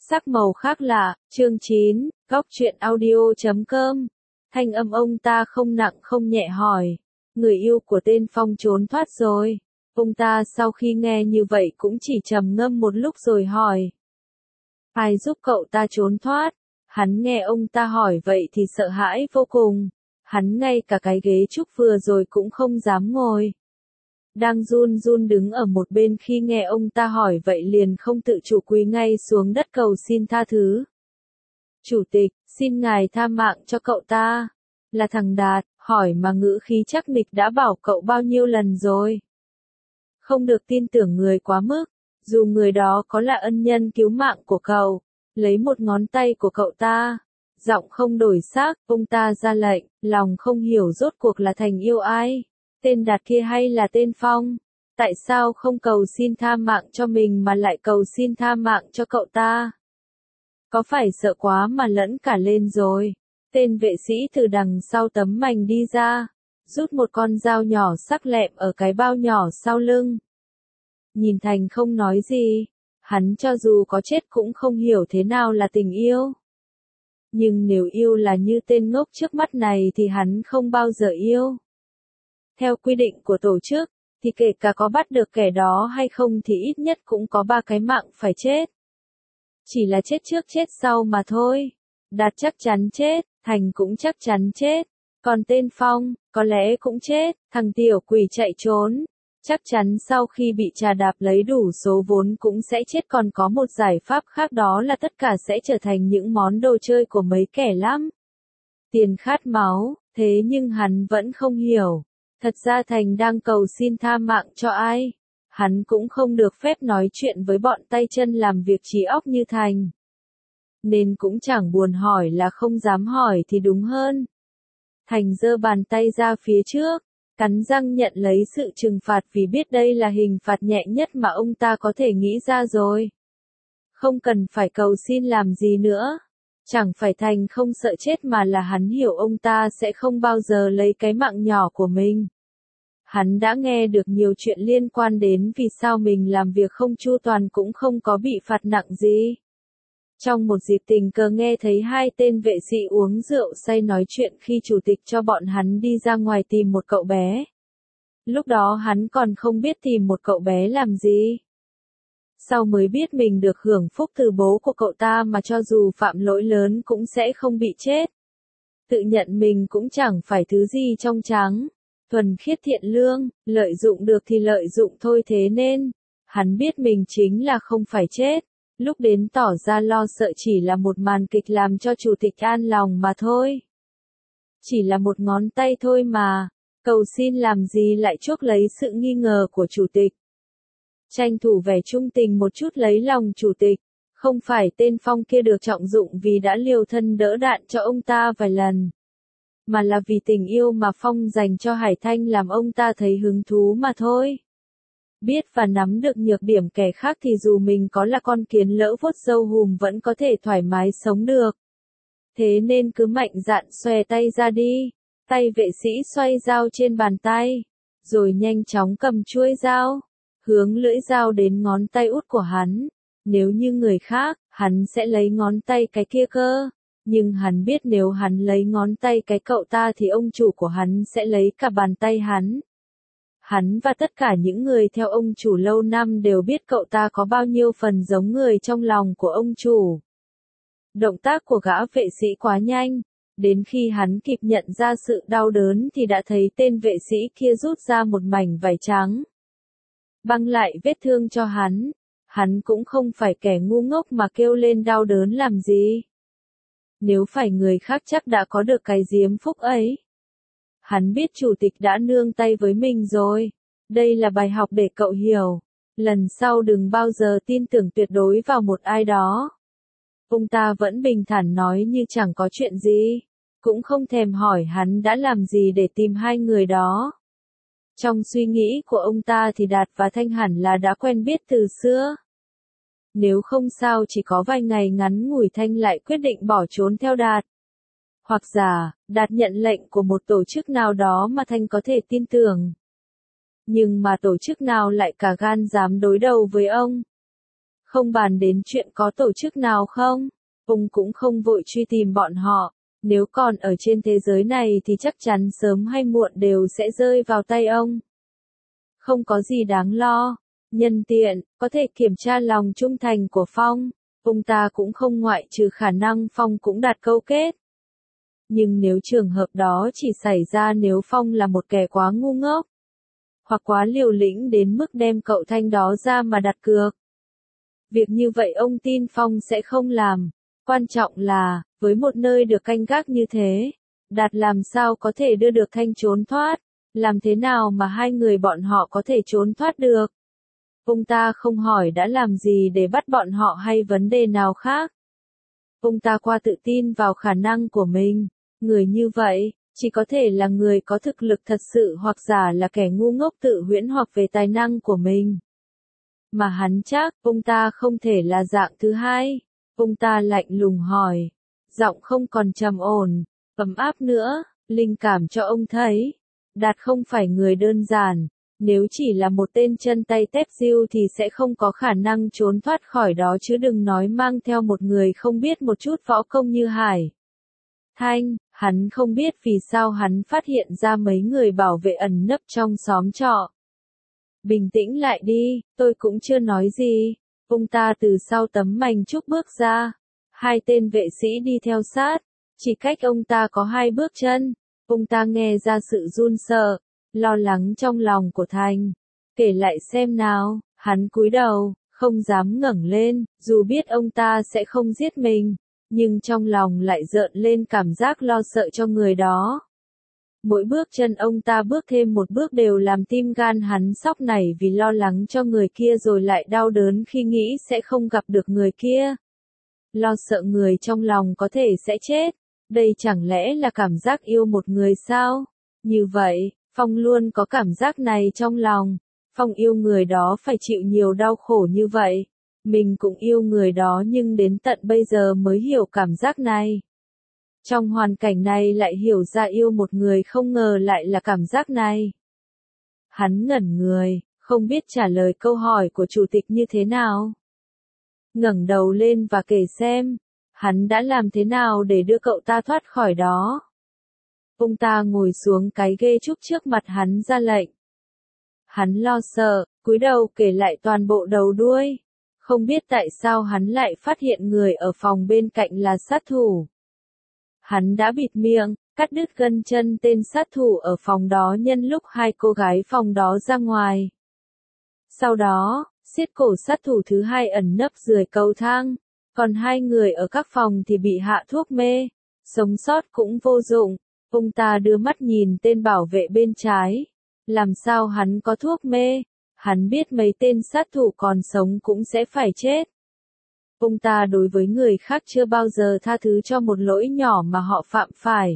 Sắc màu khác lạ, chương 9, góc truyện audio.com. Thanh âm ông ta không nặng không nhẹ hỏi. Người yêu của tên Phong trốn thoát rồi. Ông ta sau khi nghe như vậy cũng chỉ trầm ngâm một lúc rồi hỏi. Ai giúp cậu ta trốn thoát? Hắn nghe ông ta hỏi vậy thì sợ hãi vô cùng. Hắn ngay cả cái ghế trúc vừa rồi cũng không dám ngồi. Đang run run đứng ở một bên khi nghe ông ta hỏi vậy liền không tự chủ quỳ ngay xuống đất cầu xin tha thứ. Chủ tịch, xin ngài tha mạng cho cậu ta. Là thằng Đạt, hỏi mà ngữ khí chắc nịch đã bảo cậu bao nhiêu lần rồi. Không được tin tưởng người quá mức, dù người đó có là ân nhân cứu mạng của cậu. Lấy một ngón tay của cậu ta. Giọng không đổi sắc, ông ta ra lệnh, lòng không hiểu rốt cuộc là Thành yêu ai. Tên Đạt kia hay là tên Phong? Tại sao không cầu xin tha mạng cho mình mà lại cầu xin tha mạng cho cậu ta? Có phải sợ quá mà lẫn cả lên rồi? Tên vệ sĩ từ đằng sau tấm mành đi ra, rút một con dao nhỏ sắc lẹm ở cái bao nhỏ sau lưng. Nhìn Thành không nói gì, hắn cho dù có chết cũng không hiểu thế nào là tình yêu. Nhưng nếu yêu là như tên ngốc trước mắt này thì hắn không bao giờ yêu. Theo quy định của tổ chức, thì kể cả có bắt được kẻ đó hay không thì ít nhất cũng có 3 cái mạng phải chết. Chỉ là chết trước chết sau mà thôi. Đạt chắc chắn chết, Thành cũng chắc chắn chết. Còn tên Phong, có lẽ cũng chết, thằng tiểu quỷ chạy trốn. Chắc chắn sau khi bị trà đạp lấy đủ số vốn cũng sẽ chết, còn có một giải pháp khác đó là tất cả sẽ trở thành những món đồ chơi của mấy kẻ lắm. Tiền khát máu, thế nhưng hắn vẫn không hiểu. Thật ra Thành đang cầu xin tha mạng cho ai. Hắn cũng không được phép nói chuyện với bọn tay chân làm việc trí óc như Thành. Nên cũng chẳng buồn hỏi là không dám hỏi thì đúng hơn. Thành giơ bàn tay ra phía trước, cắn răng nhận lấy sự trừng phạt vì biết đây là hình phạt nhẹ nhất mà ông ta có thể nghĩ ra rồi. Không cần phải cầu xin làm gì nữa. Chẳng phải Thành không sợ chết mà là hắn hiểu ông ta sẽ không bao giờ lấy cái mạng nhỏ của mình. Hắn đã nghe được nhiều chuyện liên quan đến vì sao mình làm việc không chu toàn cũng không có bị phạt nặng gì. Trong một dịp tình cờ nghe thấy hai tên vệ sĩ uống rượu say nói chuyện khi chủ tịch cho bọn hắn đi ra ngoài tìm một cậu bé. Lúc đó hắn còn không biết tìm một cậu bé làm gì. Sau mới biết mình được hưởng phúc từ bố của cậu ta mà cho dù phạm lỗi lớn cũng sẽ không bị chết. Tự nhận mình cũng chẳng phải thứ gì trong trắng. Thuần khiết thiện lương, lợi dụng được thì lợi dụng thôi, thế nên, hắn biết mình chính là không phải chết. Lúc đến tỏ ra lo sợ chỉ là một màn kịch làm cho chủ tịch an lòng mà thôi. Chỉ là một ngón tay thôi mà, cầu xin làm gì lại chuốc lấy sự nghi ngờ của chủ tịch. Tranh thủ vẻ trung tình một chút lấy lòng chủ tịch, không phải tên Phong kia được trọng dụng vì đã liều thân đỡ đạn cho ông ta vài lần. Mà là vì tình yêu mà Phong dành cho Hải Thanh làm ông ta thấy hứng thú mà thôi. Biết và nắm được nhược điểm kẻ khác thì dù mình có là con kiến lỡ vuốt râu hùm vẫn có thể thoải mái sống được. Thế nên cứ mạnh dạn xòe tay ra đi. Tay vệ sĩ xoay dao trên bàn tay, rồi nhanh chóng cầm chuôi dao, hướng lưỡi dao đến ngón tay út của hắn. Nếu như người khác, hắn sẽ lấy ngón tay cái kia cơ. Nhưng hắn biết nếu hắn lấy ngón tay cái cậu ta thì ông chủ của hắn sẽ lấy cả bàn tay hắn. Hắn và tất cả những người theo ông chủ lâu năm đều biết cậu ta có bao nhiêu phần giống người trong lòng của ông chủ. Động tác của gã vệ sĩ quá nhanh, đến khi hắn kịp nhận ra sự đau đớn thì đã thấy tên vệ sĩ kia rút ra một mảnh vải trắng. Băng lại vết thương cho hắn. Hắn cũng không phải kẻ ngu ngốc mà kêu lên đau đớn làm gì. Nếu phải người khác chắc đã có được cái diếm phúc ấy. Hắn biết chủ tịch đã nương tay với mình rồi. Đây là bài học để cậu hiểu. Lần sau đừng bao giờ tin tưởng tuyệt đối vào một ai đó. Ông ta vẫn bình thản nói như chẳng có chuyện gì. Cũng không thèm hỏi hắn đã làm gì để tìm hai người đó. Trong suy nghĩ của ông ta thì Đạt và Thanh hẳn là đã quen biết từ xưa. Nếu không sao chỉ có vài ngày ngắn ngủi Thanh lại quyết định bỏ trốn theo Đạt. Hoặc giả, Đạt nhận lệnh của một tổ chức nào đó mà Thanh có thể tin tưởng. Nhưng mà tổ chức nào lại cả gan dám đối đầu với ông. Không bàn đến chuyện có tổ chức nào không, ông cũng không vội truy tìm bọn họ. Nếu còn ở trên thế giới này thì chắc chắn sớm hay muộn đều sẽ rơi vào tay ông. Không có gì đáng lo. Nhân tiện, có thể kiểm tra lòng trung thành của Phong. Ông ta cũng không ngoại trừ khả năng Phong cũng đặt câu kết. Nhưng nếu trường hợp đó chỉ xảy ra nếu Phong là một kẻ quá ngu ngốc, hoặc quá liều lĩnh đến mức đem cậu Thanh đó ra mà đặt cược. Việc như vậy ông tin Phong sẽ không làm. Quan trọng là, với một nơi được canh gác như thế, Đạt làm sao có thể đưa được Thanh trốn thoát, làm thế nào mà hai người bọn họ có thể trốn thoát được. Ông ta không hỏi đã làm gì để bắt bọn họ hay vấn đề nào khác. Ông ta qua tự tin vào khả năng của mình. Người như vậy, chỉ có thể là người có thực lực thật sự hoặc giả là kẻ ngu ngốc tự huyễn hoặc về tài năng của mình. Mà hắn chắc, ông ta không thể là dạng thứ hai. Ông ta lạnh lùng hỏi. Giọng không còn trầm ổn, ấm áp nữa, linh cảm cho ông thấy. Đạt không phải người đơn giản. Nếu chỉ là một tên chân tay tép diêu thì sẽ không có khả năng trốn thoát khỏi đó chứ đừng nói mang theo một người không biết một chút võ công như Hải Thanh. Hắn không biết vì sao hắn phát hiện ra mấy người bảo vệ ẩn nấp trong xóm trọ. Bình tĩnh lại đi, tôi cũng chưa nói gì. Ông ta từ sau tấm mành trúc bước ra. Hai tên vệ sĩ đi theo sát. Chỉ cách ông ta có 2 bước chân. Ông ta nghe ra sự run sợ, lo lắng trong lòng của Thành. Kể lại xem nào, hắn cúi đầu, không dám ngẩng lên, dù biết ông ta sẽ không giết mình, nhưng trong lòng lại rợn lên cảm giác lo sợ cho người đó. Mỗi bước chân ông ta bước thêm một bước đều làm tim gan hắn sóc nảy vì lo lắng cho người kia rồi lại đau đớn khi nghĩ sẽ không gặp được người kia. Lo sợ người trong lòng có thể sẽ chết. Đây chẳng lẽ là cảm giác yêu một người sao? Như vậy, Phong luôn có cảm giác này trong lòng. Phong yêu người đó phải chịu nhiều đau khổ như vậy. Mình cũng yêu người đó nhưng đến tận bây giờ mới hiểu cảm giác này. Trong hoàn cảnh này lại hiểu ra yêu một người không ngờ lại là cảm giác này. Hắn ngẩn người, không biết trả lời câu hỏi của chủ tịch như thế nào. Ngẩng đầu lên và kể xem, hắn đã làm thế nào để đưa cậu ta thoát khỏi đó. Ông ta ngồi xuống cái ghê trúc trước mặt hắn ra lệnh. Hắn lo sợ, cúi đầu kể lại toàn bộ đầu đuôi. Không biết tại sao hắn lại phát hiện người ở phòng bên cạnh là sát thủ. Hắn đã bịt miệng, cắt đứt gân chân tên sát thủ ở phòng đó nhân lúc 2 cô gái phòng đó ra ngoài. Sau đó, siết cổ sát thủ thứ 2 ẩn nấp dưới cầu thang, còn 2 người ở các phòng thì bị hạ thuốc mê, sống sót cũng vô dụng. Ông ta đưa mắt nhìn tên bảo vệ bên trái. Làm sao hắn có thuốc mê? Hắn biết mấy tên sát thủ còn sống cũng sẽ phải chết. Ông ta đối với người khác chưa bao giờ tha thứ cho một lỗi nhỏ mà họ phạm phải.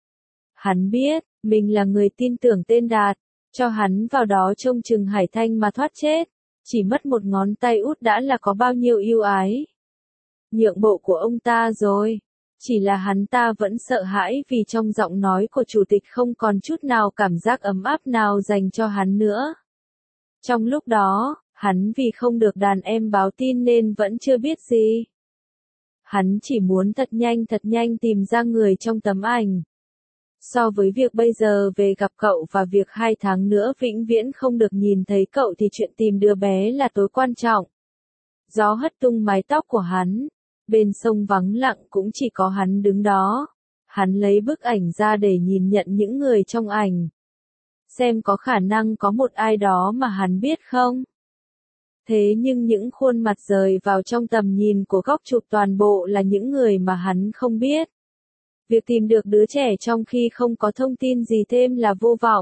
Hắn biết, mình là người tin tưởng tên Đạt, cho hắn vào đó trông chừng Hải Thanh mà thoát chết. Chỉ mất một ngón tay út đã là có bao nhiêu ưu ái. Nhượng bộ của ông ta rồi. Chỉ là hắn ta vẫn sợ hãi vì trong giọng nói của chủ tịch không còn chút nào cảm giác ấm áp nào dành cho hắn nữa. Trong lúc đó, hắn vì không được đàn em báo tin nên vẫn chưa biết gì. Hắn chỉ muốn thật nhanh tìm ra người trong tấm ảnh. So với việc bây giờ về gặp cậu và việc 2 tháng nữa vĩnh viễn không được nhìn thấy cậu thì chuyện tìm đứa bé là tối quan trọng. Gió hất tung mái tóc của hắn. Bên sông vắng lặng cũng chỉ có hắn đứng đó. Hắn lấy bức ảnh ra để nhìn nhận những người trong ảnh. Xem có khả năng có một ai đó mà hắn biết không? Thế nhưng những khuôn mặt rời vào trong tầm nhìn của góc chụp toàn bộ là những người mà hắn không biết. Việc tìm được đứa trẻ trong khi không có thông tin gì thêm là vô vọng.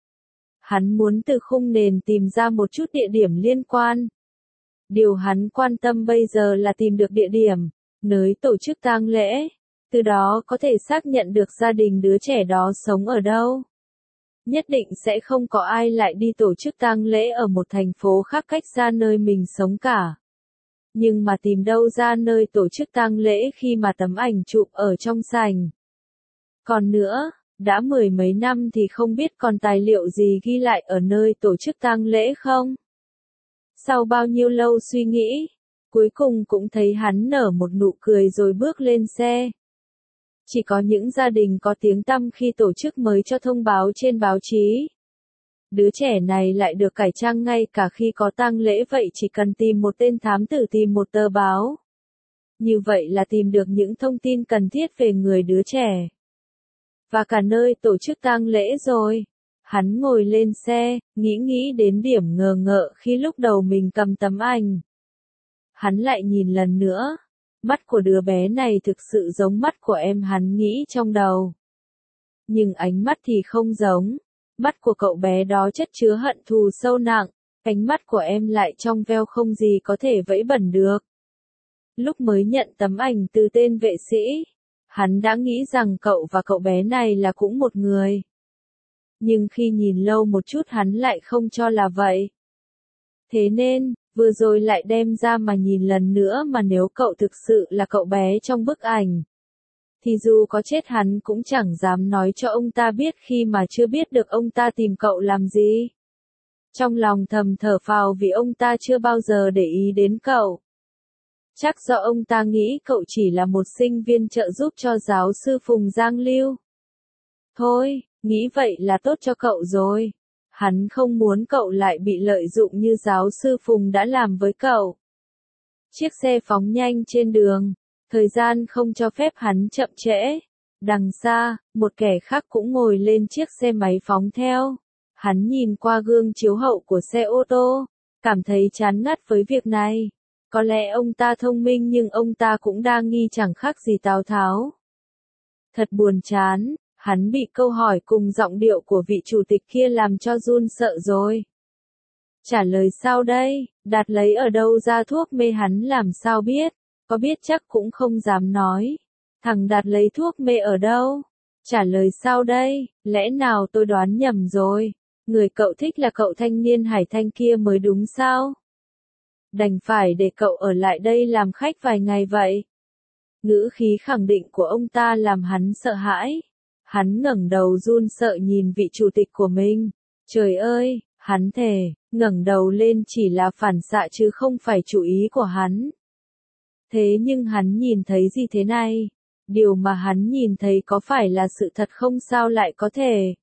Hắn muốn từ khung nền tìm ra một chút địa điểm liên quan. Điều hắn quan tâm bây giờ là tìm được địa điểm, nơi tổ chức tang lễ. Từ đó có thể xác nhận được gia đình đứa trẻ đó sống ở đâu. Nhất định sẽ không có ai lại đi tổ chức tang lễ ở một thành phố khác cách xa nơi mình sống cả. Nhưng mà tìm đâu ra nơi tổ chức tang lễ khi mà tấm ảnh chụp ở trong sảnh. Còn nữa, đã 10 mấy năm thì không biết còn tài liệu gì ghi lại ở nơi tổ chức tang lễ không? Sau bao nhiêu lâu suy nghĩ, Cuối cùng cũng thấy hắn nở một nụ cười rồi bước lên xe. Chỉ có những gia đình có tiếng tăm khi tổ chức mới cho thông báo trên báo chí. Đứa trẻ này lại được cải trang ngay cả khi có tang lễ, vậy chỉ cần tìm một tên thám tử, tìm một tờ báo. Như vậy là tìm được những thông tin cần thiết về người đứa trẻ. Và cả nơi tổ chức tang lễ rồi. Hắn ngồi lên xe, nghĩ đến điểm ngờ ngợ khi lúc đầu mình cầm tấm ảnh. Hắn lại nhìn lần nữa. Mắt của đứa bé này thực sự giống mắt của em, hắn nghĩ trong đầu. Nhưng ánh mắt thì không giống. Mắt của cậu bé đó chất chứa hận thù sâu nặng, ánh mắt của em lại trong veo không gì có thể vẫy bẩn được. Lúc mới nhận tấm ảnh từ tên vệ sĩ, hắn đã nghĩ rằng cậu và cậu bé này là cũng một người. Nhưng khi nhìn lâu một chút hắn lại không cho là vậy. Thế nên, vừa rồi lại đem ra mà nhìn lần nữa, mà nếu cậu thực sự là cậu bé trong bức ảnh, thì dù có chết hắn cũng chẳng dám nói cho ông ta biết khi mà chưa biết được ông ta tìm cậu làm gì. Trong lòng thầm thở phào vì ông ta chưa bao giờ để ý đến cậu. Chắc do ông ta nghĩ cậu chỉ là một sinh viên trợ giúp cho giáo sư Phùng Giang Lưu. Thôi, nghĩ vậy là tốt cho cậu rồi. Hắn không muốn cậu lại bị lợi dụng như giáo sư Phùng đã làm với cậu. Chiếc xe phóng nhanh trên đường. Thời gian không cho phép hắn chậm trễ. Đằng xa, một kẻ khác cũng ngồi lên chiếc xe máy phóng theo. Hắn nhìn qua gương chiếu hậu của xe ô tô, cảm thấy chán ngắt với việc này. Có lẽ ông ta thông minh nhưng ông ta cũng đa nghi chẳng khác gì Tào Tháo. Thật buồn chán, hắn bị câu hỏi cùng giọng điệu của vị chủ tịch kia làm cho run sợ rồi. Trả lời sao đây, Đạt lấy ở đâu ra thuốc mê hắn làm sao biết, có biết chắc cũng không dám nói. Thằng Đạt lấy thuốc mê ở đâu? Trả lời sao đây, lẽ nào tôi đoán nhầm rồi, người cậu thích là cậu thanh niên Hải Thanh kia mới đúng sao? Đành phải để cậu ở lại đây làm khách vài ngày vậy. Ngữ khí khẳng định của ông ta làm hắn sợ hãi. Hắn ngẩng đầu run sợ nhìn vị chủ tịch của mình. Trời ơi, hắn thề, ngẩng đầu lên chỉ là phản xạ chứ không phải chủ ý của hắn. Thế nhưng hắn nhìn thấy gì thế này? Điều mà hắn nhìn thấy có phải là sự thật không, sao lại có thể?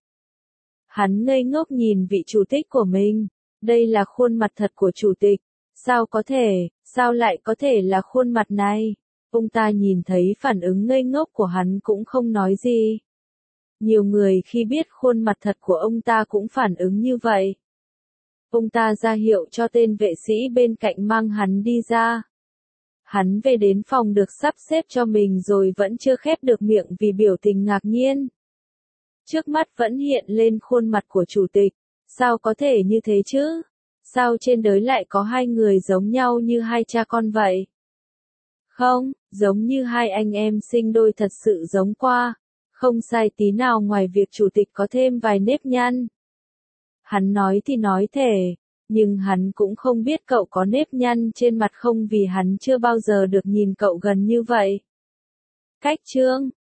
Hắn ngây ngốc nhìn vị chủ tịch của mình. Đây là khuôn mặt thật của chủ tịch. Sao có thể, sao lại có thể là khuôn mặt này? Ông ta nhìn thấy phản ứng ngây ngốc của hắn cũng không nói gì. Nhiều người khi biết khuôn mặt thật của ông ta cũng phản ứng như vậy. Ông ta ra hiệu cho tên vệ sĩ bên cạnh mang hắn đi ra. Hắn về đến phòng được sắp xếp cho mình rồi vẫn chưa khép được miệng vì biểu tình ngạc nhiên. Trước mắt vẫn hiện lên khuôn mặt của chủ tịch. Sao có thể như thế chứ? Sao trên đời lại có hai người giống nhau như hai cha con vậy? Không, giống như hai anh em sinh đôi thật sự giống qua. Không sai tí nào ngoài việc chủ tịch có thêm vài nếp nhăn. Hắn nói thì nói thể, nhưng hắn cũng không biết cậu có nếp nhăn trên mặt không vì hắn chưa bao giờ được nhìn cậu gần như vậy. Cách chương